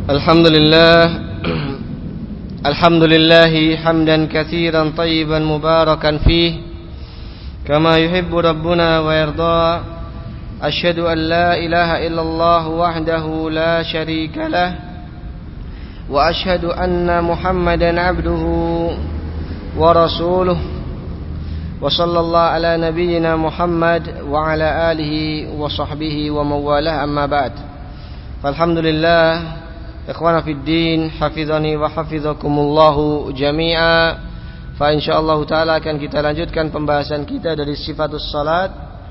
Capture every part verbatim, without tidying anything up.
Alhamdulillah Alhamdulillahi hamdan katsiran tayyiban mubarakan fih kama yuhibbu rabbuna wa yarda. Asyhadu an la ilaha illallah wahdahu la syarika lah wa asyhadu anna Muhammadan abduhu wa rasuluh wa sallallahu ala nabiyyina Muhammad wa ala alihi wa sahbihi wa mawalah, amma ba'd. Alhamdulillah, ikhwana fid din, hafizani wa hafizakumullahu jami'a. Fa insyaallah taala akan kita lanjutkan pembahasan kita dari sifatus salat,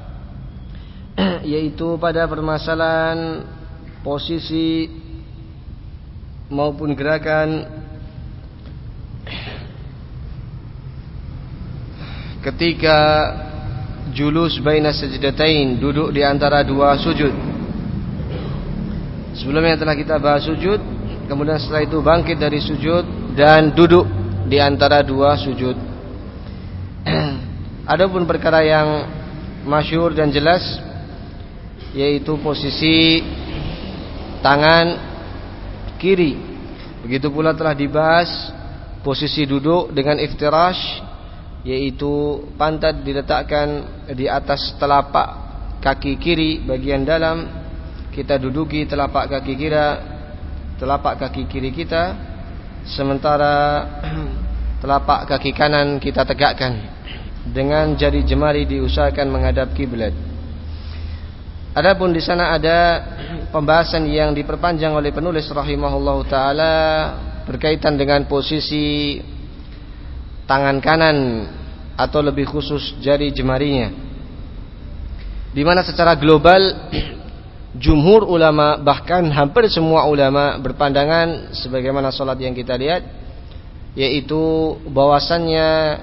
yaitu pada permasalahan posisi maupun gerakan ketika julus baina sajdatain, duduk di antara dua sujud. Sebelumnya telah kita bahas sujud, kemudian setelah itu bangkit dari sujud dan duduk di antara dua sujud. Adapun perkara yang masyhur dan jelas, yaitu posisi tangan kiri. Begitu pula telah dibahas posisi duduk dengan iftirash, yaitu pantat diletakkan di atas telapak kaki kiri bagian dalam. Kita duduki telapak kaki kiri, telapak kaki kiri kita, sementara telapak kaki kanan kita tegakkan dengan jari jemari diusahakan menghadap kiblat. Adapun di sana ada pembahasan yang diperpanjang oleh penulis rahimahullahu taala berkaitan dengan posisi tangan kanan atau lebih khusus jari jemarinya, di mana secara global jumhur ulama, bahkan hampir semua ulama berpandangan sebagaimana salat yang kita lihat, yaitu bahwasannya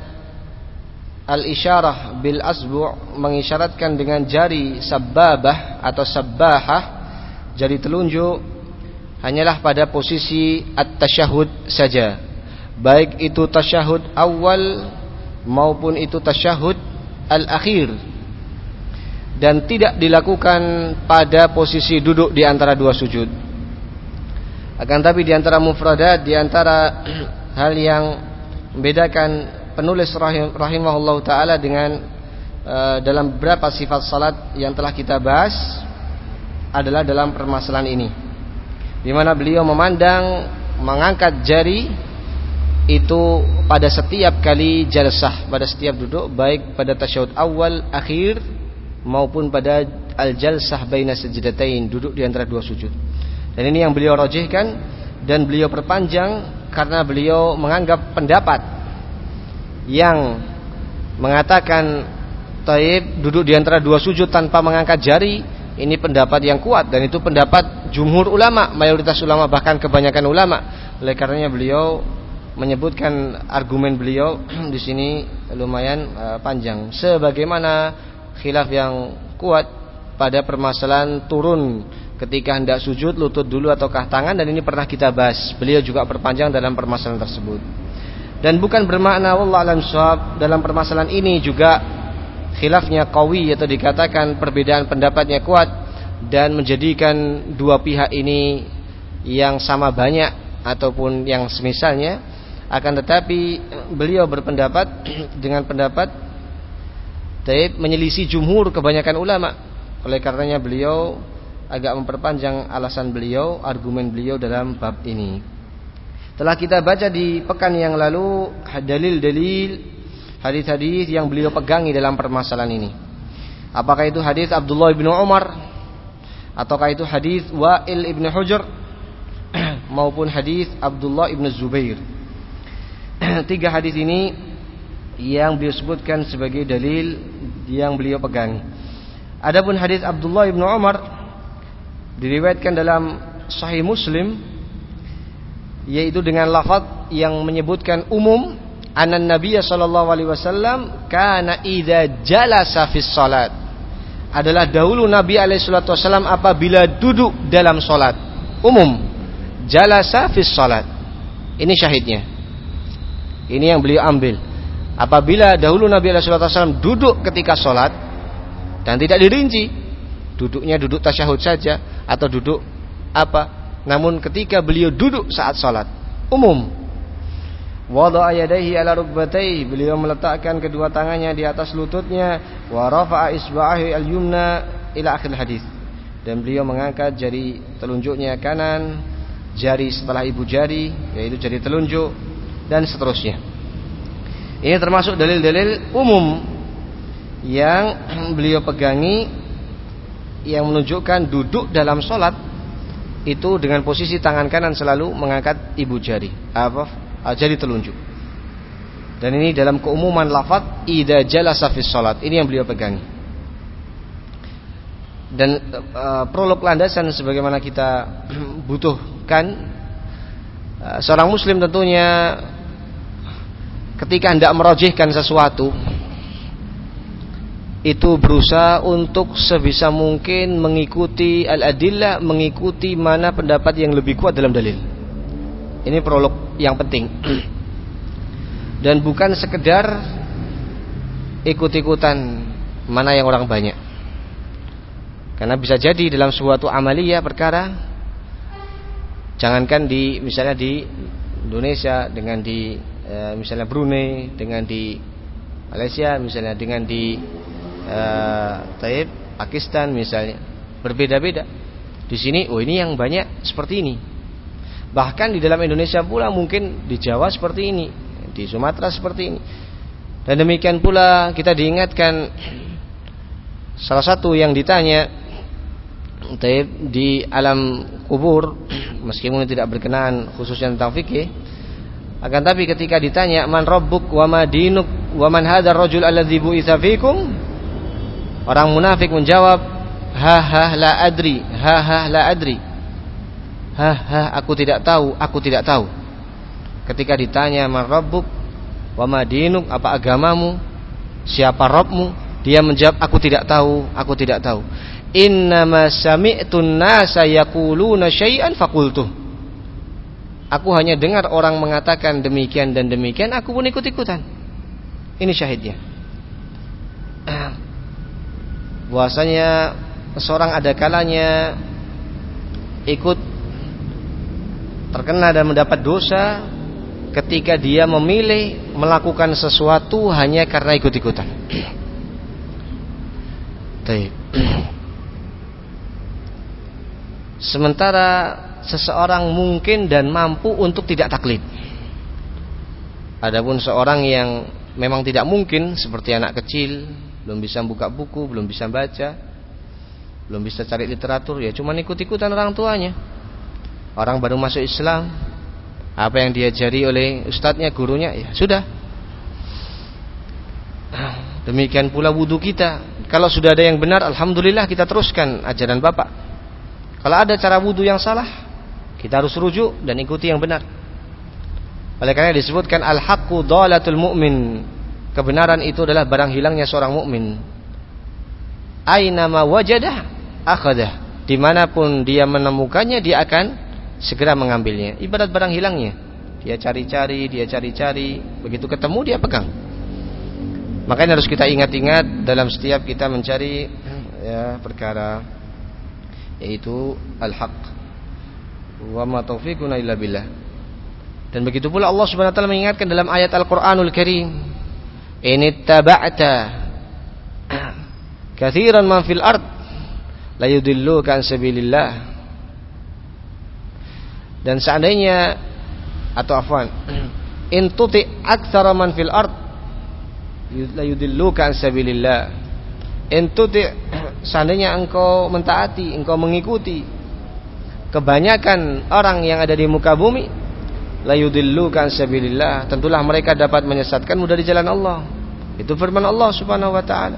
al-isyarah bil asbu' mengisyaratkan dengan jari sababah atau sabbahah, jari telunjuk, hanyalah pada posisi at-tasyahud saja, baik itu tasyahud awal maupun itu tasyahud al-akhir, dan tidak dilakukan pada posisi duduk di antara dua sujud. Akan tapi di antara mufradat, di antara hal yang membedakan penulis rahim, rahimahullah ta'ala dengan uh, dalam beberapa sifat salat yang telah kita bahas adalah dalam permasalahan ini, di mana beliau memandang mengangkat jari itu pada setiap kali jalsah, pada setiap duduk, baik pada tasyahud awal, akhir, maupun pada al-jalsah baina sajdatain, duduk di antara dua sujud. Dan ini yang beliau rajihkan dan beliau perpanjang karena beliau menganggap pendapat yang mengatakan taib duduk di antara dua sujud tanpa mengangkat jari, ini pendapat yang kuat, dan itu pendapat jumhur ulama, mayoritas ulama, bahkan kebanyakan ulama. Oleh karenanya beliau menyebutkan argumen beliau di sini lumayan uh, panjang, sebagaimana khilaf yang kuat pada permasalahan turun ketika hendak sujud, lutut dulu ataukah tangan, dan ini pernah kita bahas. Beliau juga perpanjang dalam permasalahan tersebut. Dan bukan bermakna wallahu a'lam shawab, dalam permasalahan ini juga khilafnya qawi, atau dikatakan perbedaan pendapatnya kuat dan menjadikan dua pihak ini yang sama banyak ataupun yang semisalnya. Akan tetapi beliau berpendapat dengan pendapat taib menyelisih jumhur kebanyakan ulama. Oleh karenanya beliau agak memperpanjang alasan beliau, argumen beliau dalam bab ini. Telah kita baca di pekan yang lalu dalil-dalil, hadis-hadis yang beliau pegangi dalam permasalahan ini. Apakah itu hadis Abdullah bin Umar, ataukah itu hadis Wa'il ibn Hujr, maupun hadis Abdullah ibn Zubair. Tiga hadis ini yang beliau sebutkan sebagai dalil yang beliau pegang. Adapun hadis Abdullah bin Umar diriwayatkan dalam Sahih Muslim, yaitu dengan lafaz yang menyebutkan umum, anan Nabiy sallallahu alaihi wasallam kana idza jalasa fis salat, adalah dahulu Nabi alaihi salatu wasallam apabila duduk dalam salat. Umum, jalasa fis salat. Ini syahidnya. Ini yang beliau ambil. Apabila dahulu Nabi shallallahu alaihi wasallam duduk ketika sholat, dan tidak dirinci duduknya duduk tasyahud saja atau duduk apa namun ketika beliau duduk saat salat umum, wada'a yadayhi ala rukbatayhi, beliau meletakkan kedua tangannya di atas lututnya, wa rafa'a isba'ahi al-yumna ila akhir hadis, dan beliau mengangkat jari telunjuknya kanan, jari setelah ibu jari yaitu jari telunjuk, dan seterusnya. Ini termasuk dalil-dalil umum yang beliau pegangi yang menunjukkan duduk dalam sholat itu dengan posisi tangan kanan selalu mengangkat ibu jari, apa, jari telunjuk. Dan ini dalam keumuman lafaz idza jalasa fis sholat, ini yang beliau pegangi. Dan uh, prolog landasan sebagaimana kita butuhkan, uh, seorang muslim tentunya ketika hendak merojihkan sesuatu itu berusaha untuk sebisa mungkin mengikuti al-adillah, mengikuti mana pendapat yang lebih kuat dalam dalil. Ini prolog yang penting. Dan bukan sekedar ikut-ikutan mana yang orang banyak. Karena bisa jadi dalam suatu amaliyah perkara, jangankan di misalnya di Indonesia dengan di e, misalnya Brunei, dengan di Malaysia misalnya, dengan di e, Taib, Pakistan misalnya, berbeda-beda. Di sini oh ini yang banyak seperti ini. Bahkan di dalam Indonesia pula mungkin di Jawa seperti ini, di Sumatera seperti ini. Dan demikian pula kita diingatkan salah satu yang ditanya di alam kubur, meskipun tidak berkenaan khususnya tentang fikih, akan tapi ketika ditanya man rabbuk wa ma dinuk wa man hadzal rajul alladzi bu'itsa fikum, orang munafik menjawab ha ha la adri, ha ha la adri, ha ha aku tidak tahu, aku tidak tahu. Ketika ditanya man rabbuk wa ma dinuk, apa agamamu, siapa Rabbmu, dia menjawab aku tidak tahu, aku tidak tahu. Innama sami'tun nasa yaquluna syai'an faqultu. Aku hanya dengar orang mengatakan demikian dan demikian, aku pun ikut-ikutan. Ini syahidnya. Bahwasanya seorang ada kalanya ikut terkena dan mendapat dosa ketika dia memilih melakukan sesuatu hanya karena ikut-ikutan. Baik. Sementara seseorang mungkin dan mampu untuk tidak taklid. Adapun seorang yang memang tidak mungkin, seperti anak kecil, belum bisa buka buku, belum bisa baca, belum bisa cari literatur, ya cuma ikut-ikutan orang tuanya. Orang baru masuk Islam, apa yang diajari oleh ustadznya, gurunya, ya sudah. Demikian pula wudu kita. Kalau sudah ada yang benar, alhamdulillah kita teruskan ajaran Bapak. Kalau ada cara wudu yang salah, kita harus rujuk dan ikuti yang benar. Oleh karena disebutkan al-haqqu dhalatul mu'min, kebenaran itu adalah barang hilangnya seorang mukmin. Aina ma wajadah akhadah, dimanapun dia menemukannya dia akan segera mengambilnya. Ibarat barang hilangnya, dia cari-cari, dia cari-cari, begitu ketemu dia pegang. Makanya harus kita ingat-ingat dalam setiap kita mencari ya perkara, yaitu al-haq. Wa ma taufiquna illa billah. Dan begitu pula Allah Subhanahu wa taala mengingatkan dalam ayat Al-Qur'anul Karim, "Inittaba'ta katsiran man fil ard la yudilluka an sabilillah." Dan seandainya atau afwan, "In tuti aktsara man fil ard la yudilluka an sabilillah." In tuti, seandainya engkau mentaati, engkau mengikuti kebanyakan orang yang ada di muka bumi, la yudilluka an sabilillah, tentulah mereka dapat menyesatkanmu dari jalan Allah. Itu firman Allah Subhanahu wa taala.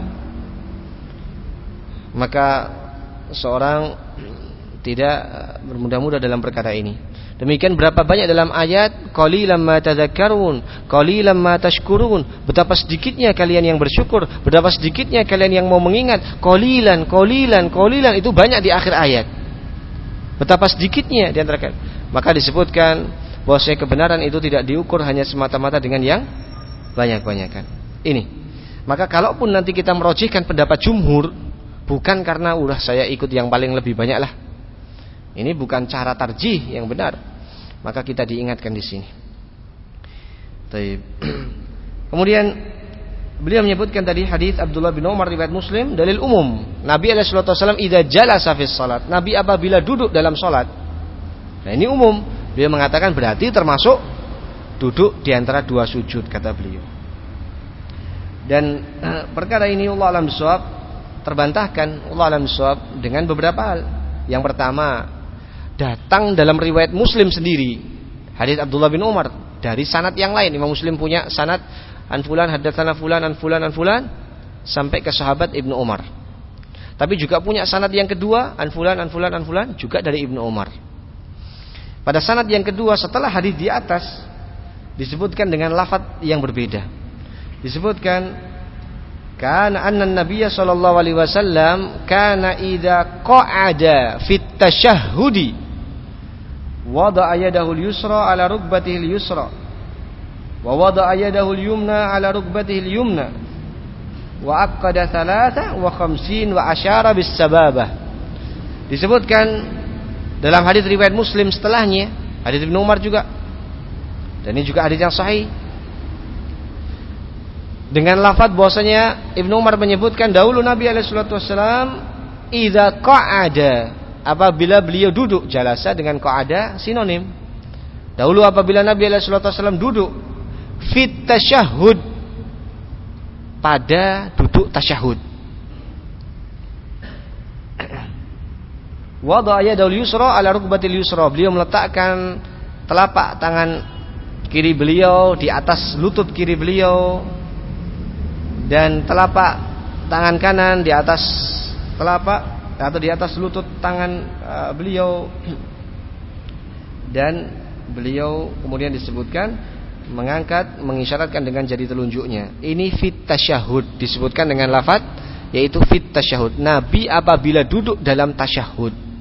Maka seorang tidak bermudah-mudah dalam perkara ini. Demikian berapa banyak dalam ayat qalilan ma tadhakkarun, qalilan ma tashkurun, betapa sedikitnya kalian yang bersyukur, betapa sedikitnya kalian yang mau mengingat. Qalilan, qalilan, qalilan, itu banyak di akhir ayat. Betapa sedikitnya di antara kalian. Maka disebutkan bahwasanya kebenaran itu tidak diukur hanya semata-mata dengan yang banyak-banyakan. Ini. Maka kalaupun nanti kita merojihkan pendapat jumhur, bukan karena udah saya ikut yang paling lebih banyak lah. Ini bukan cara tarjih yang benar. Maka kita diingatkan di sini. Baik. Kemudian beliau menyebutkan tadi hadis Abdullah bin Umar riwayat Muslim, dalil umum. Nabi alaihi wasallam idza jalasa fis salat. Nabi apabila duduk dalam salat. Nah, ini umum. Beliau mengatakan berarti termasuk duduk di antara dua sujud, kata beliau. Dan eh, perkara ini Allah alam bisawab terbantahkan Allah alam bisawab dengan beberapa hal. Yang pertama, datang dalam riwayat Muslim sendiri hadis Abdullah bin Umar dari sanad yang lain. Imam Muslim punya sanad an fulan haddatsana fulan an fulan an fulan sampai ke sahabat Ibnu Umar. Tapi juga punya sanad yang kedua an fulan an fulan an fulan juga dari Ibnu Umar. Pada sanad yang kedua setelah hadis di atas disebutkan dengan lafaz yang berbeda. Disebutkan kana anna nabiyya sallallahu alaihi wasallam kana idza qa'ada fit tasyahhudi wada'a yadahu al-yusra ala rukbatihi al-yusra wa wada'a yadahu al-yumna ala rukbatihi al-yumna wa aqada thalatha wa khamsin wa asyara bis sababah. Disebutkan dalam hadis riwayat Muslim setelahnya, hadis Ibnu Umar juga. Dan ini juga hadis yang sahih. Dengan lafaz bahwasanya Ibnu Umar menyebutkan dahulu Nabi alaihi salatu wasallam idza qa'ada, apabila beliau duduk, jalasa dengan qa'ada sinonim. Dahulu apabila Nabi alaihi salatu wasallam duduk fit tasyahhud, pada duduk tasyahud. Wada'a yadahu yusra ala rukbatil yusra, beliau meletakkan telapak tangan kiri beliau di atas lutut kiri beliau dan telapak tangan kanan di atas telapak atau di atas lutut tangan uh, beliau. Dan beliau kemudian disebutkan mengangkat, mengisyaratkan dengan jari telunjuknya. Ini fit tasyahud, disebutkan dengan lafaz yaitu fit tasyahud. Nabi apabila duduk dalam tasyahud.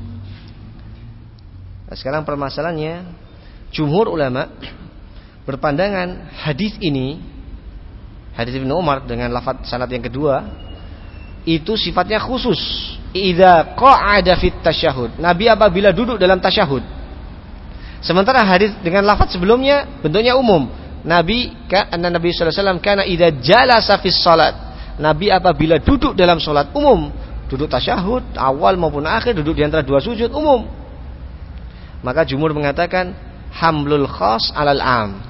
Nah, sekarang permasalahannya, jumhur ulama berpandangan hadis ini, hadis Ibnu Umar dengan lafaz sanad yang kedua, itu sifatnya khusus. Idza qa'ada fit tasyahud, Nabi apabila duduk dalam tasyahud. Sementara hadis dengan lafaz sebelumnya bentuknya umum. Nabi karena Nabi sallallahu alaihi wasallam kana idza jalasa fis salat, Nabi apabila duduk dalam salat umum, duduk tasyahud awal maupun akhir, duduk di antara dua sujud umum. Maka jumhur mengatakan hamlul khas alal am,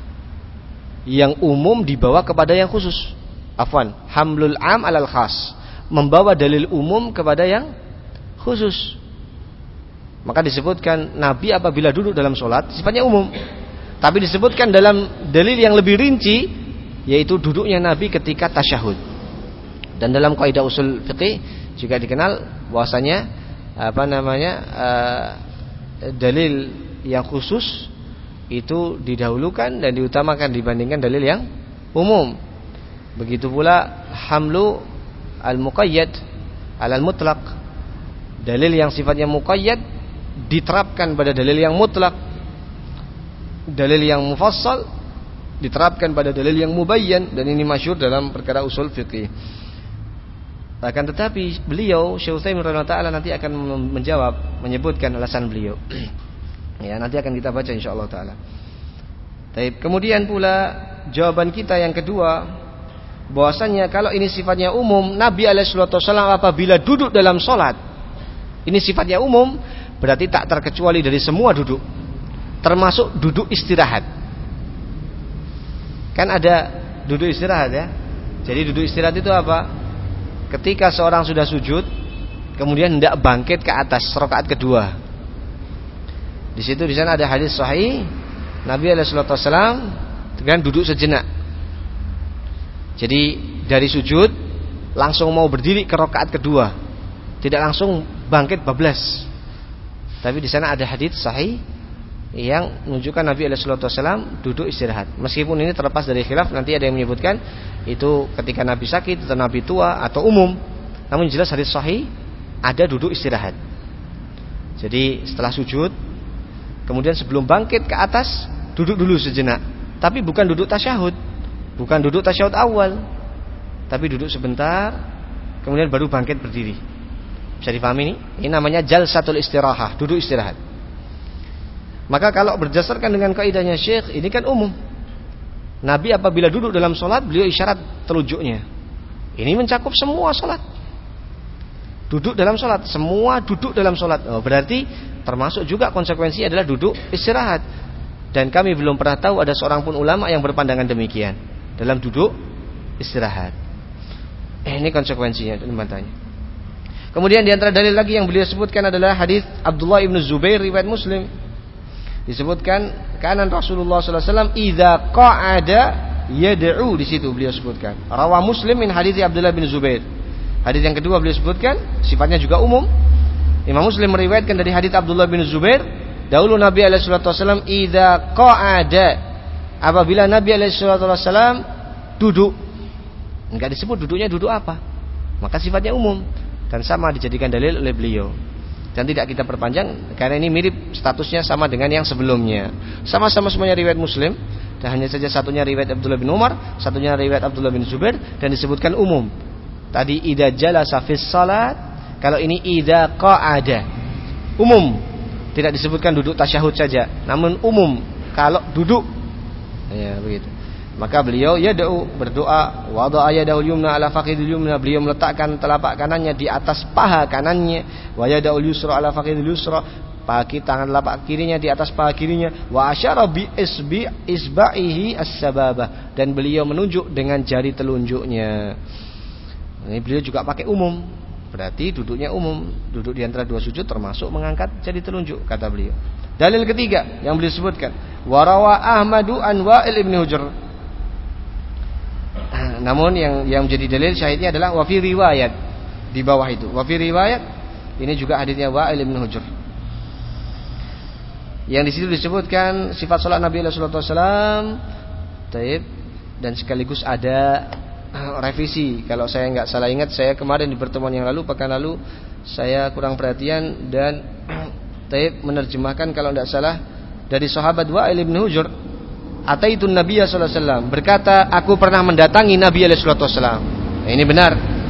yang umum dibawa kepada yang khusus. Afwan, hamlul am alal khas, membawa dalil umum kepada yang khusus. Maka disebutkan Nabi apabila duduk dalam sholat sifatnya umum, tapi disebutkan dalam dalil yang lebih rinci, yaitu duduknya Nabi ketika tasyahud. Dan dalam kaidah usul fiqih juga dikenal bahwasanya apa namanya uh, dalil yang khusus itu didahulukan dan diutamakan dibandingkan dalil yang umum. Begitu pula hamlu al-muqayyad alal mutlaq, dalil yang sifatnya muqayyad diterapkan pada dalil yang mutlak, dalil yang mufassal diterapkan pada dalil yang mubayyan. Dan ini masyhur dalam perkara usul fiqih. Akan tetapi beliau Syekh Utsaimin rahimahullah taala nanti akan menjawab, menyebutkan alasan beliau. Ya, nanti akan kita baca insyaallah taala. Baik, kemudian pula jawaban kita yang kedua, bahwasanya kalau ini sifatnya umum, Nabi alaihi wasallam apabila duduk dalam salat, ini sifatnya umum, berarti tak terkecuali dari semua duduk, termasuk duduk istirahat. Kan ada duduk istirahat ya. Jadi duduk istirahat itu apa? Ketika seorang sudah sujud, kemudian hendak bangkit ke atas rakaat kedua. Di situ di sana ada hadis sahih, Nabi alaihi wasallam dengan duduk sejenak. Jadi dari sujud langsung mau berdiri ke rakaat kedua, tidak langsung bangkit bablas. Tapi di sana ada hadis sahih yang menunjukkan Nabi alaihi wasallam duduk istirahat. Meskipun ini terlepas dari khilaf, nanti ada yang menyebutkan itu ketika Nabi sakit atau Nabi tua atau umum. Namun jelas hadis sahih ada duduk istirahat. Jadi setelah sujud, kemudian sebelum bangkit ke atas duduk dulu sejenak. Tapi bukan duduk tasyahud, bukan duduk tasyahud awal, tapi duduk sebentar, kemudian baru bangkit berdiri. Bisa dipahami ini? Ini namanya jalsatul istirahah, duduk istirahat. Maka kalau berdasarkan dengan kaidahnya Syekh, ini kan umum. Nabi apabila duduk dalam sholat, beliau isyarat telunjuknya. Ini mencakup semua sholat. Duduk dalam sholat, semua duduk dalam sholat. Oh, berarti termasuk juga konsekuensi adalah duduk istirahat. Dan kami belum pernah tahu ada seorang pun ulama yang berpandangan demikian dalam duduk istirahat. Eh, ini konsekuensinya dan bantahnya. Kemudian di antara dalil lagi yang beliau sebutkan adalah hadis Abdullah ibn Zubair riwayat Muslim. Disebutkan kanan Rasulullah sallallahu alaihi wasallam idza qa'ada yad'u, di situ beliau sebutkan. Rawa Muslim min hadis Abdullah bin Zubair. Hadis yang kedua beliau sebutkan sifatnya juga umum. Imam Muslim meriwayatkan dari hadis Abdullah bin Zubair, dahulu Nabi alaihi salatu wasallam idza qa'ada, apabila Nabi alaihi salatu wasallam duduk. Enggak disebut duduknya duduk apa. Maka sifatnya umum dan sama dijadikan dalil oleh beliau. Dan tidak kita perpanjang karena ini mirip statusnya sama dengan yang sebelumnya. Sama-sama semuanya riwayat Muslim, dan hanya saja satunya riwayat Abdullah bin Umar, satunya riwayat Abdullah bin Zubair, dan disebutkan umum. Tadi idza jalasa fis salat, kalau ini idza qa'ada. Umum. Tidak disebutkan duduk tasyahud saja, namun umum kalau duduk. Ya, begitu. Maka beliau yad'u, berdoa, wada'a yadahu yumna ala faqidil yumna, beliau meletakkan telapak kanannya di atas paha kanannya, wa yada'ul yusra ala faqidil yusra, kaki tangan telapak kirinya di atas paha kirinya, wa asyara bi isbi isba'ihi as-sababah, dan beliau menunjuk dengan jari telunjuknya. Ini beliau juga pakai umum, berarti duduknya umum, duduk di antara dua sujud termasuk mengangkat jari telunjuk, kata beliau. Dalil ketiga yang beliau sebutkan, wa rawa Ahmadu an Wa'il ibn Hujr. Namun yang yang menjadi dalil syahidnya adalah wa fi riwayat, di bawah itu. Wa fi riwayat ini juga hadisnya Wa'il bin Hujr. Yang di situ disebutkan sifat salat Nabi sallallahu alaihi wasallam. Taib, dan sekaligus ada revisi. Kalau saya enggak salah ingat, saya kemarin di pertemuan yang lalu, pekan lalu, saya kurang perhatian dan taib menerjemahkan kalau enggak salah dari sahabat Wa'il bin Hujr. Ataitun Nabiya sallallahu alaihi wasallam, berkata, aku pernah mendatangi Nabi sallallahu alaihi wasallam. Nah, ini benar.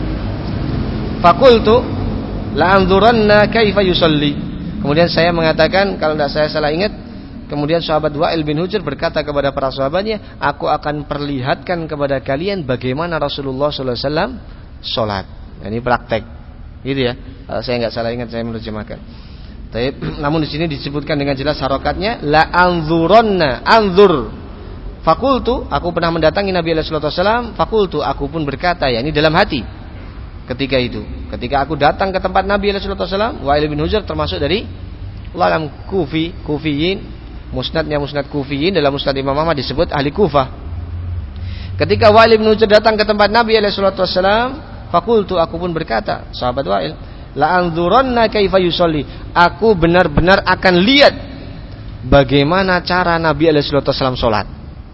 Faqultu la anzuranna kaifa yusalli. Kemudian saya mengatakan, kalau tidak saya salah ingat, kemudian sahabat Wa'il bin Hujr berkata kepada para sahabatnya, aku akan perlihatkan kepada kalian bagaimana Rasulullah sallallahu alaihi wasallam salat. Nah, ini praktek. Gitu ya. Kalau saya enggak salah ingat, saya menerjemahkan. Tapi, namun di sini disebutkan dengan jelas harokatnya la anzuranna, anzur. Fakultu, aku pernah mendatangi Nabi sallallahu alaihi wasallam. Fakultu, aku pun berkata, ya ini dalam hati. Ketika itu, ketika aku datang ke tempat Nabi sallallahu alaihi wasallam, Wa'il bin Hujr termasuk dari ulama Kufi, Kufiyin, musnadnya musnad Kufiyin, dalam musnad Imam Ahmad disebut ahli Kufah. Ketika Wa'il bin Hujr datang ke tempat Nabi sallallahu alaihi wasallam, fakultu, aku pun berkata, sahabat Wa'il, la anzuranna kaifa yusalli, aku benar-benar akan lihat bagaimana cara Nabi sallallahu alaihi wasallam salat.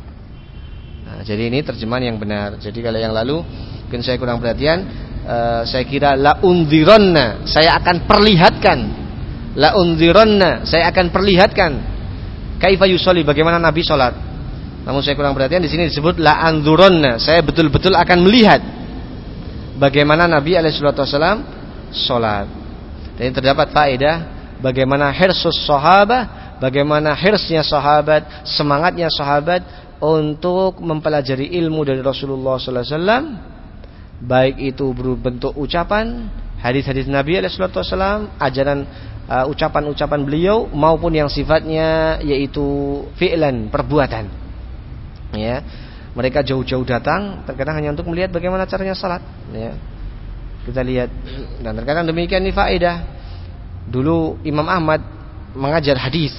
Jadi ini terjemahan yang benar. Jadi kalau yang lalu mungkin saya kurang perhatian, uh, saya kira la unzironna, saya akan perlihatkan. La unzironna, saya akan perlihatkan kaifa yusolli, bagaimana Nabi salat. Namun saya kurang perhatian, di sini disebut la anzuronna, saya betul-betul akan melihat bagaimana Nabi alaihi salatu wasallam salat. Dan ini terdapat faedah bagaimana hirsus sahabah, bagaimana hirsnya sahabat, semangatnya sahabat untuk mempelajari ilmu dari Rasulullah sallallahu alaihi wasallam, baik itu berbentuk ucapan, hadis-hadis Nabi alaihi wasallam, ajaran uh, ucapan-ucapan beliau, maupun yang sifatnya yaitu fi'lan, perbuatan. Ya, mereka jauh-jauh datang terkadang hanya untuk melihat bagaimana caranya salat. Ya, kita lihat, dan terkadang demikian ini faedah. Dulu Imam Ahmad mengajar hadis,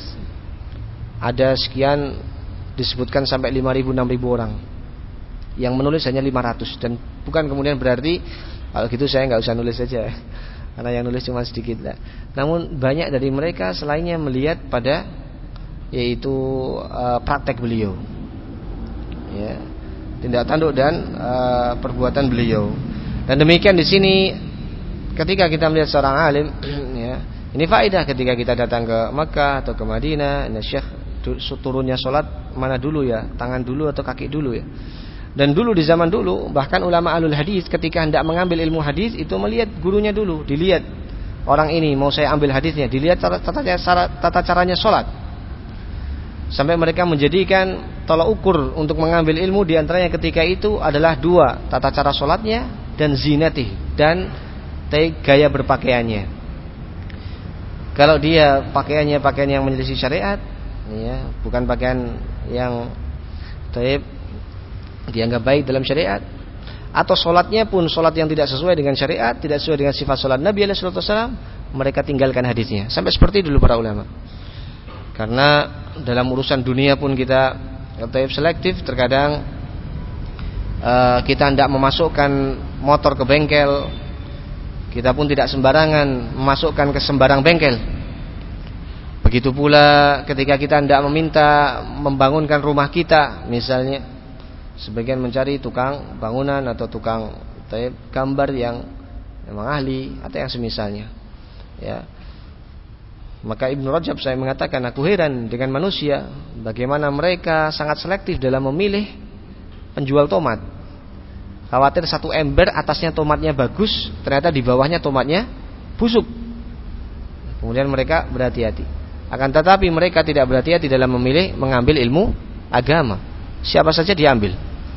ada sekian, disebutkan sampai lima ribu enam ribu orang, yang menulis hanya lima ratus. Dan bukan kemudian berarti kalau gitu saya nggak usah nulis saja, karena yang nulis cuma sedikit lah. Namun banyak dari mereka selainnya melihat pada yaitu uh, praktek beliau, ya, tindak tanduk dan uh, perbuatan beliau. Dan demikian di sini ketika kita melihat seorang alim, ya, ini faedah ketika kita datang ke Makkah atau ke Madinah. Nah, Syekh turunnya sholat mana dulu ya, tangan dulu atau kaki dulu ya. Dan dulu di zaman dulu bahkan ulama alul hadis ketika hendak mengambil ilmu hadis itu melihat gurunya dulu, dilihat orang ini mau saya ambil hadisnya, dilihat tata, tata, tata caranya sholat. Sampai mereka menjadikan tolak ukur untuk mengambil ilmu diantaranya ketika itu adalah dua, tata cara sholatnya dan zinatih, dan gaya berpakaiannya. Kalau dia pakaiannya pakaian yang menyelisih syariat, ya, bukan pakaian yang taib dianggap baik dalam syariat, atau sholatnya pun sholat yang tidak sesuai dengan syariat, tidak sesuai dengan sifat sholat Nabi alaihi wasallam, mereka tinggalkan hadisnya. Sampai seperti dulu para ulama. Karena dalam urusan dunia pun kita taib selektif. Terkadang uh, kita tidak memasukkan motor ke bengkel, kita pun tidak sembarangan memasukkan ke sembarang bengkel. Begitu pula ketika kita tidak meminta membangunkan rumah kita, misalnya sebagian mencari tukang bangunan atau tukang taib gambar yang memang ahli atau yang semisalnya, ya. Maka Ibnu Rajab saya mengatakan, aku heran dengan manusia, bagaimana mereka sangat selektif dalam memilih penjual tomat. Khawatir satu ember atasnya tomatnya bagus, ternyata di bawahnya tomatnya busuk. Kemudian mereka berhati-hati. Akan tetapi mereka tidak berhati-hati dalam memilih mengambil ilmu agama. Siapa saja diambil.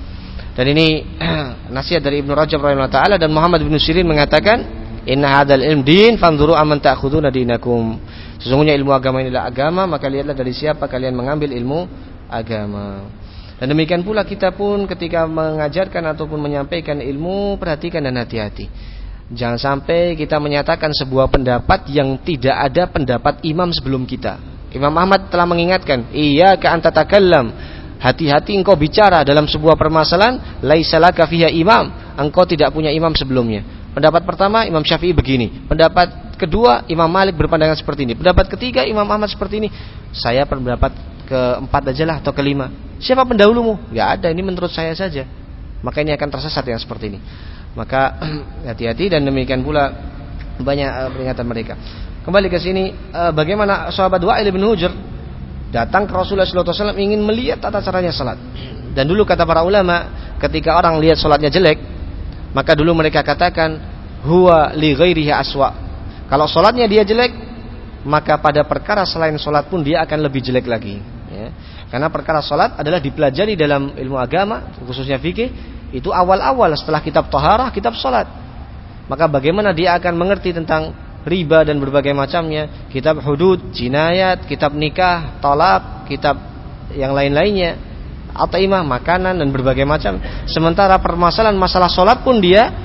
Dan ini nasihat dari Ibnu Rajab rahimahullah taala. Dan Muhammad bin Sirin mengatakan, inna hadzal ilm din fanzuru amman ta'khuduna dinakum. Sesungguhnya ilmu agama inilah agama, maka lihatlah dari siapa kalian mengambil ilmu agama. Dan demikian pula kita pun ketika mengajarkan ataupun menyampaikan ilmu, perhatikan dan hati-hati. Jangan sampai kita menyatakan sebuah pendapat yang tidak ada pendapat imam sebelum kita. Imam Ahmad telah mengingatkan, iyyaka an tatakallam, hati-hati engkau bicara dalam sebuah permasalahan, laisa laka fiha imam, engkau tidak punya imam sebelumnya. Pendapat pertama Imam Syafi'i begini, pendapat kedua Imam Malik berpandangan seperti ini, pendapat ketiga Imam Ahmad seperti ini. Saya pendapat keempat aja lah atau kelima. Siapa pendahulumu? Gak ada, ini menurut saya saja. Maka ini akan tersesat yang seperti ini. Maka hati-hati. Dan demikian pula banyak uh, peringatan mereka. Kembali ke sini, uh, bagaimana sahabat Wa'il bin Hujr datang ke Rasulullah shallallahu alaihi wasallam ingin melihat tata caranya salat. Dan dulu kata para ulama, ketika orang lihat salatnya jelek, maka dulu mereka katakan huwa li ghairihi aswa. Kalau salatnya dia jelek, maka pada perkara selain salat pun dia akan lebih jelek lagi, ya. Karena perkara salat adalah dipelajari dalam ilmu agama, khususnya fikih, itu awal-awal setelah kitab taharah, kitab salat. Maka bagaimana dia akan mengerti tentang riba dan berbagai macamnya, kitab hudud, jinayat, kitab nikah, talak, kitab yang lain-lainnya, ataimah, makanan dan berbagai macam. Sementara permasalahan masalah salat pun dia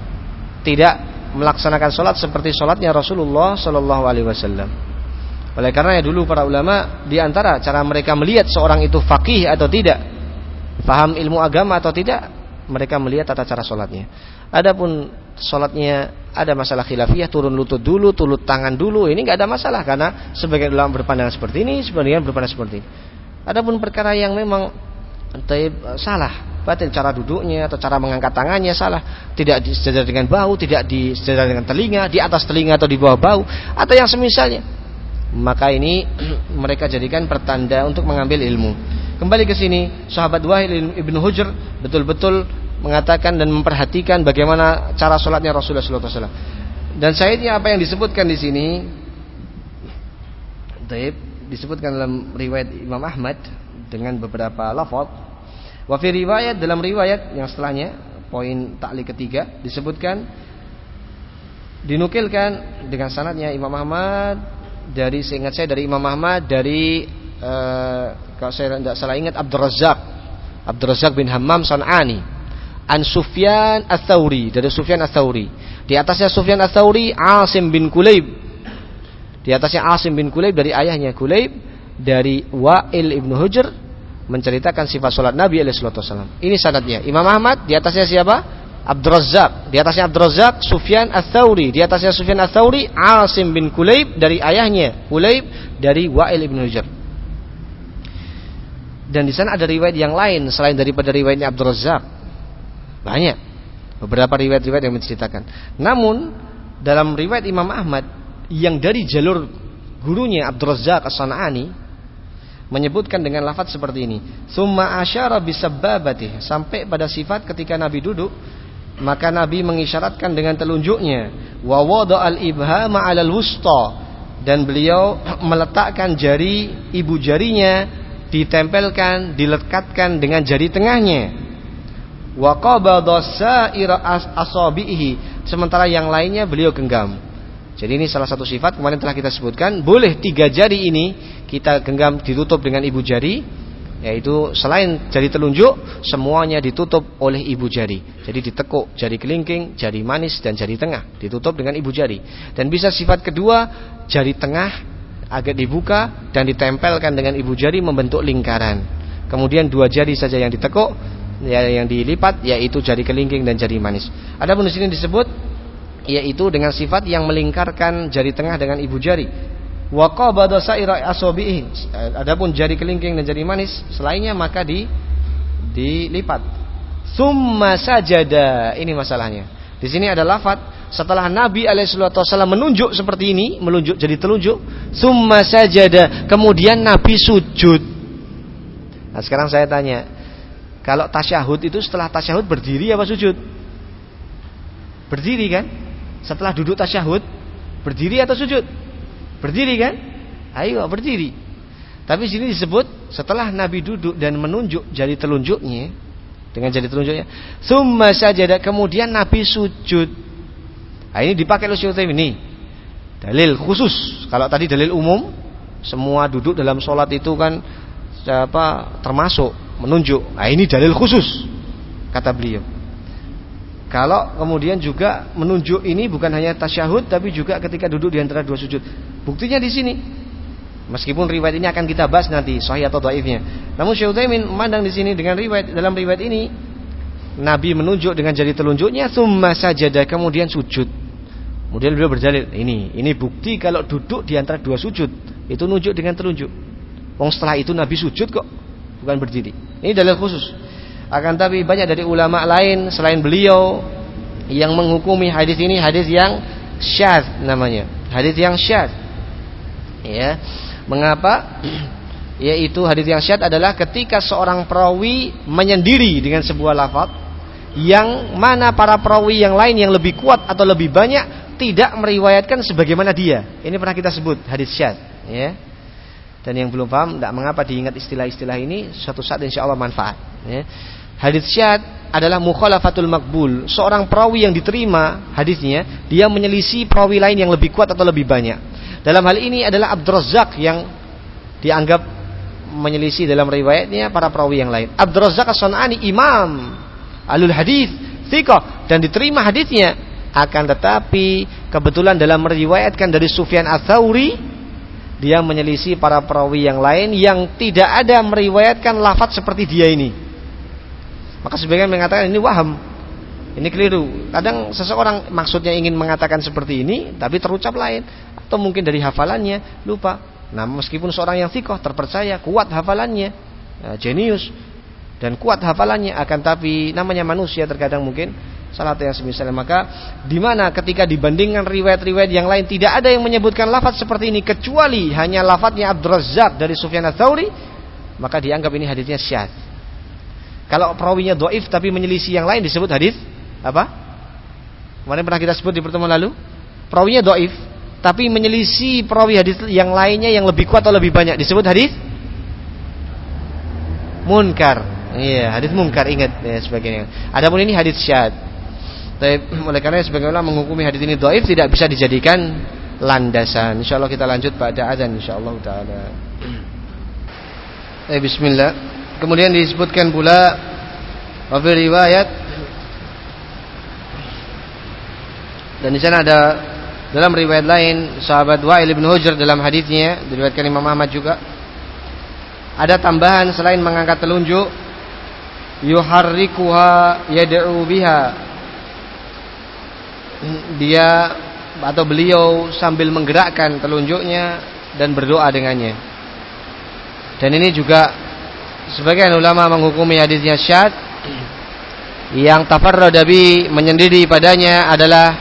tidak melaksanakan salat seperti salatnya Rasulullah sallallahu alaihi wasallam. Oleh karena dulu para ulama, di antara cara mereka melihat seorang itu faqih atau tidak, paham ilmu agama atau tidak, mereka melihat tata cara salatnya. Adapun salatnya ada masalah khilafiyah, turun lutut dulu, turun tangan dulu, ini enggak ada masalah karena sebagian ulama berpandangan seperti ini, sebagian berpandangan seperti ini. Adapun perkara yang memang taib salah, batil, cara duduknya atau cara mengangkat tangannya salah, tidak disejajar dengan bahu, tidak disejajar dengan telinga, di atas telinga atau di bawah bahu, atau yang semisalnya, maka ini mereka jadikan pertanda untuk mengambil ilmu. Kembali ke sini, sahabat Wa'il bin Hujr betul-betul mengatakan dan memperhatikan bagaimana cara sholatnya Rasulullah shallallahu alaihi wasallam. Dan sayangnya apa yang disebutkan di sini, taib, disebutkan dalam riwayat Imam Ahmad dengan beberapa lafaz. Wa fi riwayat, dalam riwayat yang setelahnya, poin ta'liq ketiga, disebutkan, dinukilkan dengan sanadnya Imam Ahmad dari, seingat saya dari Imam Ahmad dari uh, kalau saya tidak salah ingat, Abdur Razzaq Abdur Razzaq bin Hammam San'ani an Sufyan Ats-Tsauri, dari Sufyan Ats-Tsauri. Di atasnya Sufyan Ats-Tsauri Asim bin Kulayb, di atasnya Asim bin Kulayb dari ayahnya Kulayb, dari Wa'il ibnu Hujr menceritakan sifat salat Nabi alaihi wasallam. Ini sanadnya. Imam Ahmad, di atasnya siapa? Abdur Razzaq, di atasnya Abdur Razzaq Sufyan Ats-Tsauri, di atasnya Sufyan Ats-Tsauri Asim bin Kulayb dari ayahnya Kulayb dari Wa'il ibnu Hujr. Dan di sana ada riwayat yang lain selain daripada riwayatnya Abdur Razzaq. Banyak beberapa riwayat-riwayat yang menceritakan. Namun dalam riwayat Imam Ahmad yang dari jalur gurunya Abdur Razzaq As-San'ani menyebutkan dengan lafaz seperti ini, summa asyara bisabbabati, sampai pada sifat ketika Nabi duduk maka Nabi mengisyaratkan dengan telunjuknya, wa wada'al ibhama 'alal wusta, dan beliau meletakkan jari ibu jarinya ditempelkan, dilekatkan dengan jari tengahnya. Wa qabada sa'ira asabihi, sementara yang lainnya beliau genggam. Jadi ini salah satu sifat kemarin telah kita sebutkan, boleh tiga jari ini kita genggam ditutup dengan ibu jari, yaitu selain jari telunjuk semuanya ditutup oleh ibu jari. Jadi ditekuk jari kelingking, jari manis dan jari tengah ditutup dengan ibu jari. Dan bisa sifat kedua, jari tengah agak dibuka dan ditempelkan dengan ibu jari membentuk lingkaran. Kemudian dua jari saja yang ditekuk, ya, yang dilipat, yaitu jari kelingking dan jari manis. Adapun di sini disebut yaitu dengan sifat yang melingkarkan jari tengah dengan ibu jari. Wa qabada sa'ira asabihi, adapun jari kelingking dan jari manis selainnya maka di dilipat. Summa sajada, ini masalahnya. Di sini ada lafaz setelah Nabi alaihi wasallam menunjuk seperti ini, menunjuk jadi telunjuk, summa sajada, kemudian Nabi sujud. Nah, sekarang saya tanya, kalau tasyahud itu setelah tasyahud berdiri apa sujud? Berdiri kan? Setelah duduk tasyahud berdiri atau sujud? Berdiri kan? Ayo berdiri. Tapi sini disebut setelah Nabi duduk dan menunjuk jari telunjuknya dengan jari telunjuknya, summa sajada, kemudian Nabi sujud. Nah, ini dipakai oleh Syekh Utsaimin ini dalil khusus. Kalau tadi dalil umum, semua duduk dalam sholat itu kan apa termasuk menunjuk. Nah, ini dalil khusus kata beliau. Kalau kemudian juga menunjuk ini bukan hanya tasyahud tapi juga ketika duduk di antara dua sujud. Buktinya di sini. Meskipun riwayat ini akan kita bahas nanti sahih atau dhaifnya. Namun Syekh Utsaimin memandang di sini dengan riwayat, dalam riwayat ini Nabi menunjuk dengan jari telunjuknya, tsumma sajada, kemudian sujud. Kemudian beliau berdalil, ini ini bukti kalau duduk di antara dua sujud itu nunjuk dengan telunjuk. Wong setelah itu Nabi sujud kok, bukan berdiri. Ini dalil khusus. Akan tapi banyak dari ulama lain selain beliau yang menghukumi hadis ini hadis yang syadz namanya, hadis yang syadz. Ya. Mengapa? Yaitu hadis yang syadz adalah ketika seorang perawi menyendiri dengan sebuah lafaz yang mana para perawi yang lain yang lebih kuat atau lebih banyak tidak meriwayatkan sebagaimana dia. Ini pernah kita sebut hadis syadz, ya. Dan yang belum paham, tidak mengapa diingat istilah-istilah ini, suatu saat insyaallah manfaat, ya. Hadis syadz adalah mukhalafatul maqbul. Seorang perawi yang diterima hadisnya, dia menyelisih perawi lain yang lebih kuat atau lebih banyak. Dalam hal ini adalah Abdurrazzaq yang dianggap menyelisih dalam riwayatnya para perawi yang lain. Abdurrazzaq As-San'ani imam alul hadis, thiqah, dan diterima hadisnya. Akan tetapi kebetulan dalam meriwayatkan dari Sufyan Ats-Tsauri, dia menyelisih para perawi yang lain yang tidak ada meriwayatkan lafaz seperti dia ini. Maka sebagian mengatakan ini waham, ini keliru. Kadang seseorang maksudnya ingin mengatakan seperti ini tapi terucap lain, atau mungkin dari hafalannya lupa. Nah, meskipun seorang yang thiqah terpercaya, kuat hafalannya, ya, jenius dan kuat hafalannya, akan tapi namanya manusia terkadang mungkin salah yang semisalnya. Maka di mana ketika dibandingkan riwayat-riwayat yang lain tidak ada yang menyebutkan lafaz seperti ini kecuali hanya lafaznya Abdurrazzaq dari Sufyan Ats-Tsauri, maka dianggap ini hadisnya syadz. Kalau perawinya dhaif tapi menyelisih yang lain disebut hadis apa? Kemarin pernah kita sebut di pertemuan lalu, perawinya dhaif tapi menyelisih perawi hadis yang lainnya yang lebih kuat atau lebih banyak disebut hadis munkar. Iya, hadis munkar, ingat ya, sebagainya. Adapun ini hadis syadz. Tapi oleh karena sebagian ulama menghukumi hadis ini dhaif, tidak bisa dijadikan landasan. Insyaallah kita lanjut pada azan insyaallah taala. Eh bismillah. Kemudian disebutkan pula wa fi riwayat, dan di sana ada dalam riwayat lain sahabat Wa'il bin Hujr dalam hadisnya diriwayatkan Imam Ahmad juga ada tambahan selain mengangkat telunjuk, yuharrikuha yad'u biha, dia atau beliau sambil menggerakkan telunjuknya dan berdoa dengannya. Dan ini juga sebagian ulama menghukumi hadisnya syadz. Yang tafarrada bi, menyendiri padanya adalah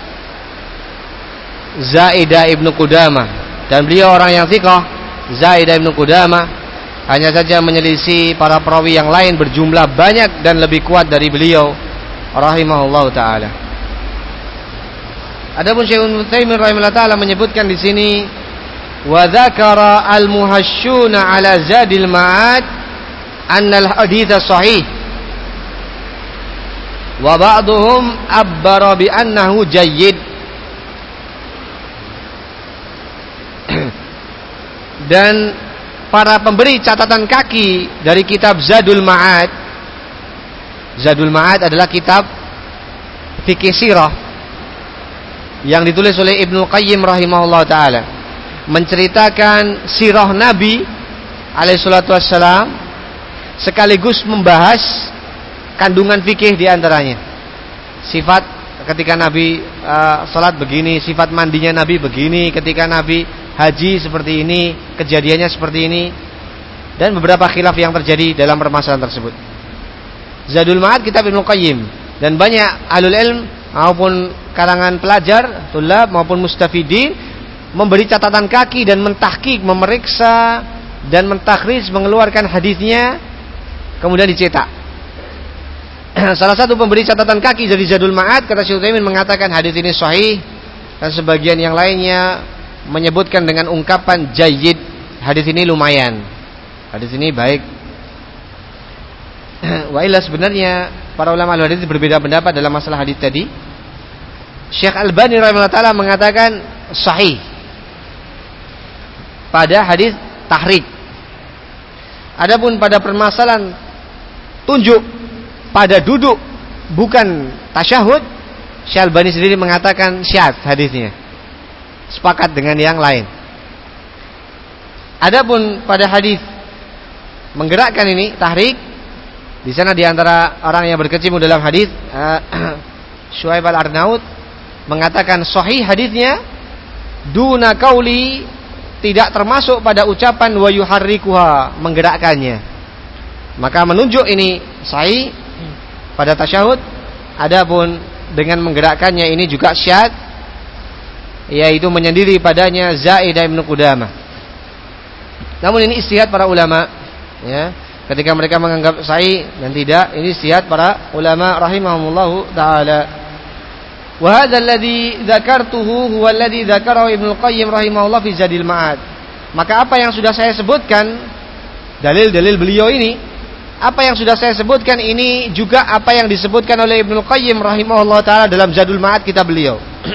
Zaidah ibnu Qudamah, dan beliau orang yang thiqah. Zaidah ibnu Qudamah hanya saja menyelisih para perawi yang lain berjumlah banyak dan lebih kuat dari beliau. rahimahullahu taala. Adapun Syekh Ibnu Utsaimin rahimahullahu taala menyebutkan di sini wa dzakara al-muhashshuna ala zadil ma'ad anna al-hadits sahih wa ba'dhum abbara bi annahu jayyid. Dan para pemberi catatan kaki dari kitab Zadul Ma'ad, Zadul Ma'ad adalah kitab fikih sirah yang ditulis oleh Ibnu Qayyim rahimahullah ta'ala, menceritakan sirah Nabi alaihi salatu wassalam sekaligus membahas kandungan fikih diantaranya. Sifat ketika Nabi uh, salat begini, sifat mandinya Nabi begini, ketika Nabi haji seperti ini, kejadiannya seperti ini, dan beberapa khilaf yang terjadi dalam permasalahan tersebut. Zadul Ma'ad kitab Ibnu Qayyim, dan banyak ahlul ilm maupun kalangan pelajar, tulab maupun mustafidin memberi catatan kaki dan mentahqiq, memeriksa dan mentakhrij, mengeluarkan hadisnya kemudian dicetak. Salah satu pemberi catatan kaki dari Zadul Ma'ad, kata Syekh Utsaimin, mengatakan hadis ini sahih, dan sebagian yang lainnya menyebutkan dengan ungkapan jayyid, hadis ini lumayan, hadis ini baik. Wa illa sebenarnya para ulama al-hadis berbeda pendapat dalam masalah hadis tadi. Syekh Albani rahimahullah taala mengatakan sahih pada hadis tahrik. Adapun pada permasalahan tunjuk pada duduk bukan tasyahud, Syekh Albani sendiri mengatakan syadz hadisnya, sepakat dengan yang lain. Adapun pada hadis menggerakkan ini tahrik, di sana di antara orang yang berkecimpung dalam hadis uh, Syuaib al-Arnaud mengatakan sahih hadisnya duna qauli, tidak termasuk pada ucapan wa yuharrikuha, menggerakkannya. Maka menunjuk ini sahih pada tasyahud. Adapun dengan menggerakkannya ini juga syadz, yaitu menyendiri padanya Zaidah Ibnu Qudamah. Namun ini ijtihad para ulama, ya. Ketika mereka menganggap sahih dan tidak, ini ijtihad para ulama rahimahumullahu taala. Wa hadzal ladzi dzakartuhu huwa alladzi dzakarahu Ibnu Qayyim rahimahullah fi Zadil Ma'ad. Maka apa yang sudah saya sebutkan, dalil-dalil beliau ini, apa yang sudah saya sebutkan ini juga apa yang disebutkan oleh Ibnu Qayyim rahimahullah taala dalam Zadul Ma'ad kitab beliau.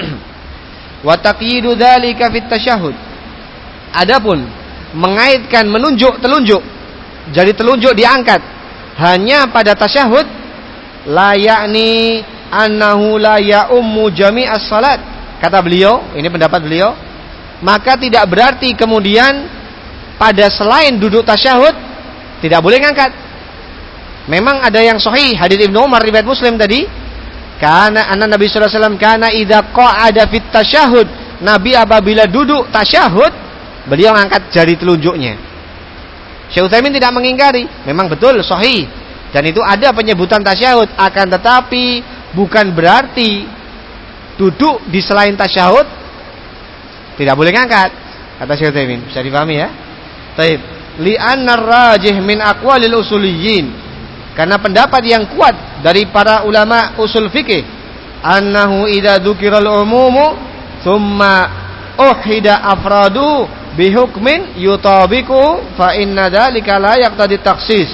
Wa taqyidu dzalika fit tasyahhud. Adapun mengaitkan menunjuk telunjuk, jadi telunjuk diangkat hanya pada tasyahud, la yakni annahu la ya'ummu jami'as salat, kata beliau, ini pendapat beliau, maka tidak berarti kemudian pada selain duduk tasyahud tidak boleh ngangkat. Memang ada yang sahih hadis Ibnu Umar riwayat Muslim tadi, karena anna Nabi sallallahu alaihi wasallam kana idza qa'ada fit tasyahud, Nabi apabila duduk tasyahud beliau angkat jari telunjuknya. Syekh Utsaimin tidak mengingkari, memang betul sahih, dan itu ada penyebutan tasyahud, akan tetapi bukan berarti duduk di selain tasyahud tidak boleh ngangkat, kata Syekh Utsaimin. Bisa dipahami ya? Baik. Li'anna ar-rajih min aqwalil usuliyyin, karena pendapat yang kuat dari para ulama usul fikih, annahu idza dzukiral umumu thumma uhida afradu bihukmin yutabiku fa inna dzalika la yaqtadi takhsis.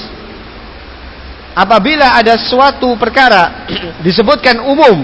Apabila ada suatu perkara disebutkan umum,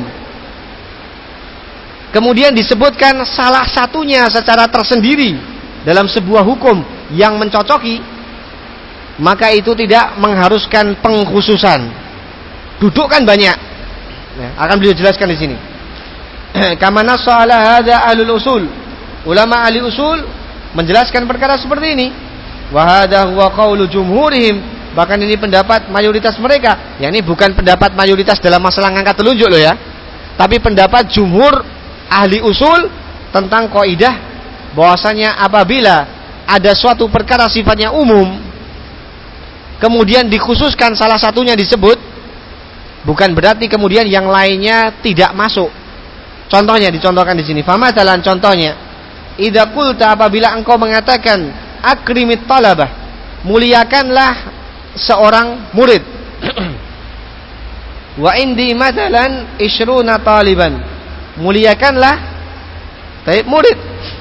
kemudian disebutkan salah satunya secara tersendiri dalam sebuah hukum yang mencocoki, maka itu tidak mengharuskan pengkhususan. Duduk kan banyak, nah, akan beliau jelaskan di sini. Kama nassa ala hadza ahlul usul, ulama ahli usul menjelaskan perkara seperti ini. Wa hadza huwa qaulu jumhurihim, bahkan ini pendapat mayoritas mereka. Ya, ini bukan pendapat mayoritas dalam masalah ngangkat telunjuk loh ya, tapi pendapat jumhur ahli usul tentang kaidah bahwasanya apabila ada suatu perkara sifatnya umum kemudian dikhususkan salah satunya disebut, bukan berarti kemudian yang lainnya tidak masuk. Contohnya dicontohkan di sini. Famathalan, contohnya, idza qulta, apabila engkau mengatakan akrimit talabah, muliakanlah seorang murid. Wa indi mathalan ishruna taliban. Muliakanlah taib murid.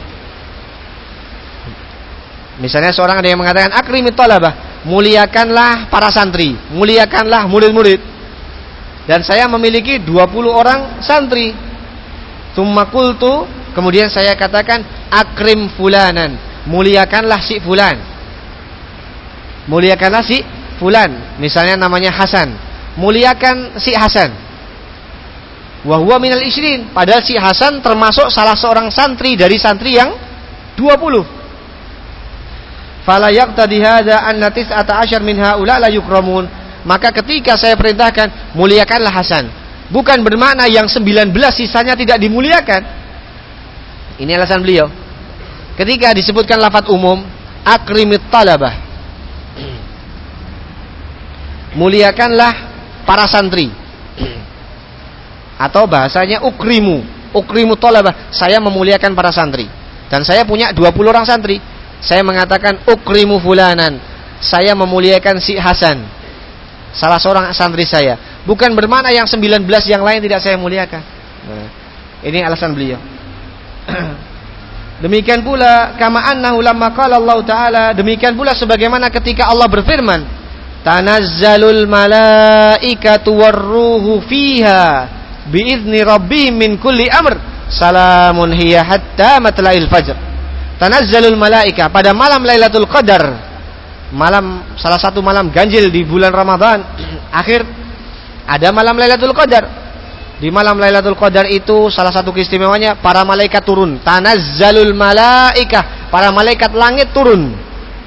Misalnya seorang ada yang mengatakan akrimit talabah, muliakanlah para santri, muliakanlah murid-murid. Dan saya memiliki dua puluh orang santri. Tsumma qultu, kemudian saya katakan akrim fulanan, muliakanlah si fulan. Muliakanlah si fulan, misalnya namanya Hasan. Muliakan si Hasan. Wa huwa minal ishrin, padahal si Hasan termasuk salah seorang santri dari santri yang dua puluh. Fala yaqtadi hadza anna tis'ata asyar min haula la yukramun. Maka ketika saya perintahkan muliakanlah Hasan, bukan bermakna yang sembilan belas sisanya tidak dimuliakan. Ini alasan beliau. Ketika disebutkan lafaz umum, akrimit talabah, muliakanlah para santri. Atau bahasanya ukrimu, ukrimu talabah, saya memuliakan para santri. Dan saya punya dua puluh orang santri. Saya mengatakan ukrimu fulanan, saya memuliakan si Hasan, salah seorang santri saya. Bukan bermakna yang sembilan belas yang lain tidak saya muliakan. Nah, ini alasan beliau. Demikian pula kama annahu lamma qala Allah Ta'ala, demikian pula sebagaimana ketika Allah berfirman, tanazzalul malaikatu warruhu fiha biizni rabbihim min kulli amr salamun hiya hatta matla'il fajr. Tanazzalul malaika, pada malam Lailatul Qadar, malam salah satu malam ganjil di bulan Ramadan akhir, ada malam Lailatul Qadar. Di malam Lailatul Qadar itu salah satu keistimewanya para malaikat turun. Tanazzalul malaika, para malaikat langit turun.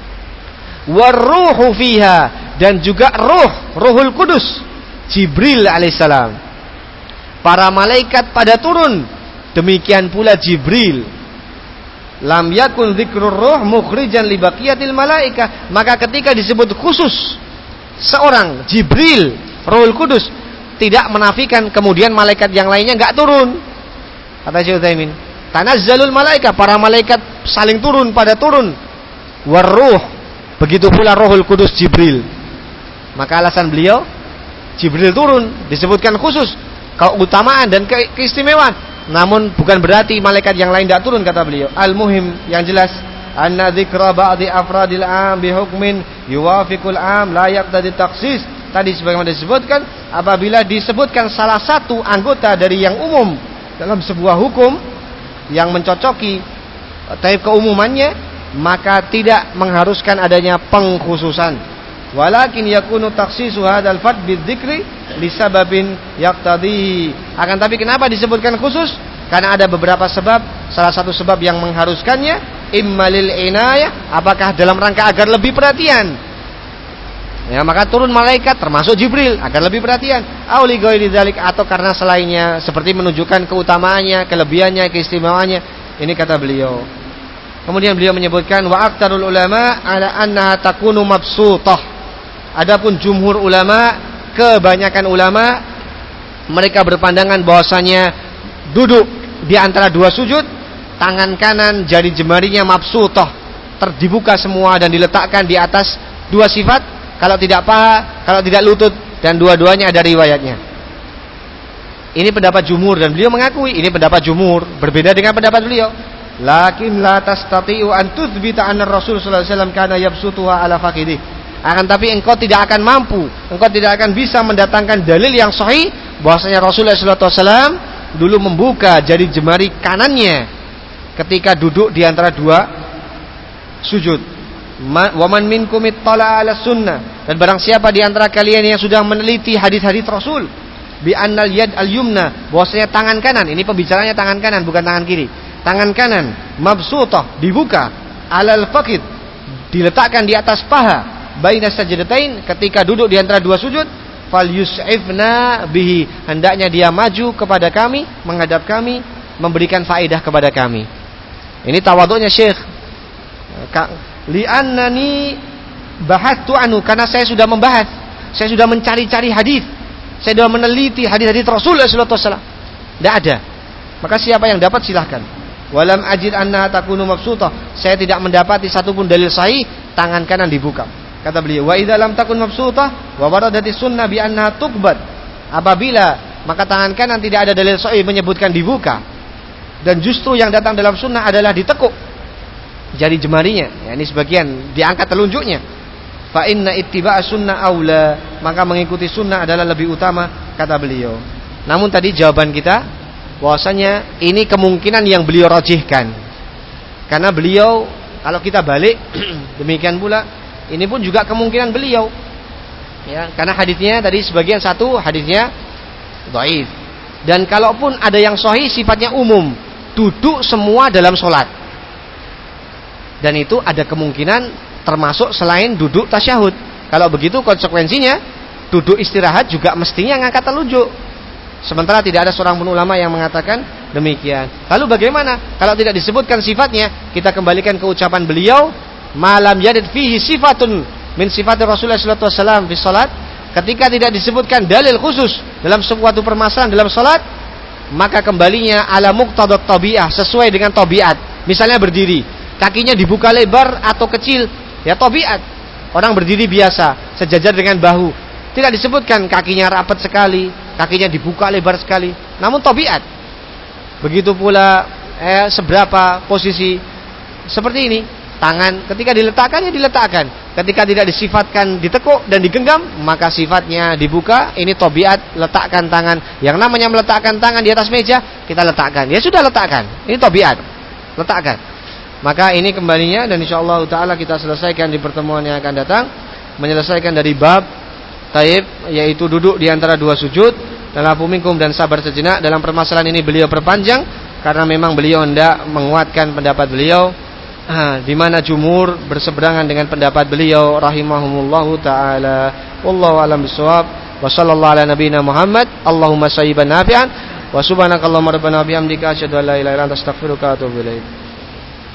Warruhu fiha, dan juga ruh, Ruhul Kudus, Jibril alaihissalam. Para malaikat pada turun, demikian pula Jibril. Lam yakun dzikrur ruh mukhrijan li baqiyatil malaika. Maka ketika disebut khusus seorang Jibril, Ruhul Kudus, tidak menafikan kemudian malaikat yang lainnya enggak turun. Kata Syekh Utsaimin, tanazzalul malaika, para malaikat saling turun pada turun. Warruh, begitu pula Ruhul Kudus Jibril. Maka alasan beliau, Jibril turun disebutkan khusus keutamaan dan ke keistimewaan. Namun bukan berarti malaikat yang lain tidak turun, kata beliau. Al-muhim, yang jelas, anna dzikra ba'di afradil am bihukmin yuwafiqul am la yaqtadi takhsis. Tadi sebagaimana disebutkan, apabila disebutkan salah satu anggota dari yang umum dalam sebuah hukum yang mencocoki taib keumumannya, maka tidak mengharuskan adanya pengkhususan. Walakin yakunu takhsisu hadzal fard bidzikri lisababin yaqtadi. Akan tapi kenapa disebutkan khusus? Karena ada beberapa sebab. Salah satu sebab yang mengharuskannya imma lil inayah, apakah dalam rangka agar lebih perhatian. Ya, maka turun malaikat termasuk Jibril agar lebih perhatian. Au li ghairi dzalik, atau karena selainnya seperti menunjukkan keutamaannya, kelebihannya, keistimewaannya. Ini kata beliau. Kemudian beliau menyebutkan wa aktsarul ulama ala annaha takunu mabsutah. Adapun jumhur ulama, kebanyakan ulama, mereka berpandangan bahwasanya duduk di antara dua sujud, tangan kanan jari jemarinya mabsutah, terdibuka semua dan diletakkan di atas dua sifat, kalau tidak paha, kalau tidak lutut, dan dua-duanya ada riwayatnya. Ini pendapat jumhur, dan beliau mengakui ini pendapat jumhur, berbeda dengan pendapat beliau. Lakin la tastati'u an tuthbita anna Rasul sallallahu alaihi wasallam kana yabsutuha ala faqidih. Akan tapi engkau tidak akan mampu, engkau tidak akan bisa mendatangkan dalil yang sahih bahwasanya Rasulullah sallallahu alaihi wasallam dulu membuka jari jemari kanannya ketika duduk di antara dua sujud. Wa man minkum ittala ala sunnah, dan barang siapa di antara kalian yang sudah meneliti hadis-hadis Rasul bi annal yad al yumna, bahwasanya tangan kanan, ini pembicaraannya tangan kanan bukan tangan kiri. Tangan kanan mabsutah, dibuka, alal faqid, diletakkan di atas paha, baina sajdatain, ketika duduk di antara dua sujud, fal yus'ifna bihi, hendaknya dia maju kepada kami, menghadap kami, memberikan faedah kepada kami. Ini tawadhu'nya Syekh. Li'annani bahattu anhu, karena saya sudah membahas, saya sudah mencari-cari hadis, saya sudah meneliti hadis-hadis Rasulullah sallallahu alaihi wasallam. Tidak ada. Maka siapa yang dapat silahkan. Walam ajid anna takunu mabsutah, saya tidak mendapati satupun dalil sahih tangan kanan dibuka. Kata beliau, wa idza lam takun mabsutah wa waradatis sunnah bi annaha tuqbad Apabila maka tangan kanan tidak ada dalil sahih menyebutkan dibuka, dan justru yang datang dalam sunnah adalah ditekuk jari jemarinya, ya, ini sebagian diangkat telunjuknya. Fa inna ittiba'a sunnah aula, maka mengikuti sunnah adalah lebih utama, kata beliau. Namun tadi jawaban kita bahwasanya ini kemungkinan yang beliau rajihkan, karena beliau kalau kita balik demikian pula ini pun juga kemungkinan beliau, ya, karena hadisnya tadi sebagian satu hadisnya dhaif, dan kalaupun ada yang sahih sifatnya umum, duduk semua dalam sholat. Dan itu ada kemungkinan termasuk selain duduk tasyahud. Kalau begitu konsekuensinya duduk istirahat juga mestinya ngangkat telunjuk. Sementara tidak ada seorang pun ulama yang mengatakan demikian. Lalu bagaimana kalau tidak disebutkan sifatnya? Kita kembalikan ke ucapan beliau, malam yadid fihi sifatun min sifati Rasulullah sallallahu alaihi wasallam fi salat. Ketika tidak disebutkan dalil khusus dalam suatu permasalahan dalam salat, maka kembalinya ala muqtadat tabi'ah, sesuai dengan tabiat. Misalnya berdiri, kakinya dibuka lebar atau kecil, ya tabiat. Orang berdiri biasa, sejajar dengan bahu. Tidak disebutkan kakinya rapat sekali, kakinya dibuka lebar sekali. Namun tabiat. Begitu pula eh, seberapa posisi seperti ini. Tangan ketika diletakkan ya diletakkan. Ketika tidak disifatkan ditekuk dan digenggam, maka sifatnya dibuka. Ini tabiat, letakkan tangan. Yang namanya meletakkan tangan di atas meja, kita letakkan. Ya sudah letakkan. Ini tabiat. Letakkan. Maka ini kembalinya, dan insyaallah taala kita selesaikan di pertemuan yang akan datang, menyelesaikan dari bab taib, yaitu duduk di antara dua sujud, dalam minkum dan sabar sejenak. Dalam permasalahan ini beliau perpanjang karena memang beliau hendak menguatkan pendapat beliau, di mana jumhur berseberangan dengan pendapat beliau rahimahumullahu taala. Wallahu a'lam bishawab. Wa sallallahu ala nabiyyina Muhammad. Allahumma sayyiban nafi'an. Wa subhanakallahumma rabbana bihamdika asyhadu an la ilaha illa anta astaghfiruka wa atubu ilaik.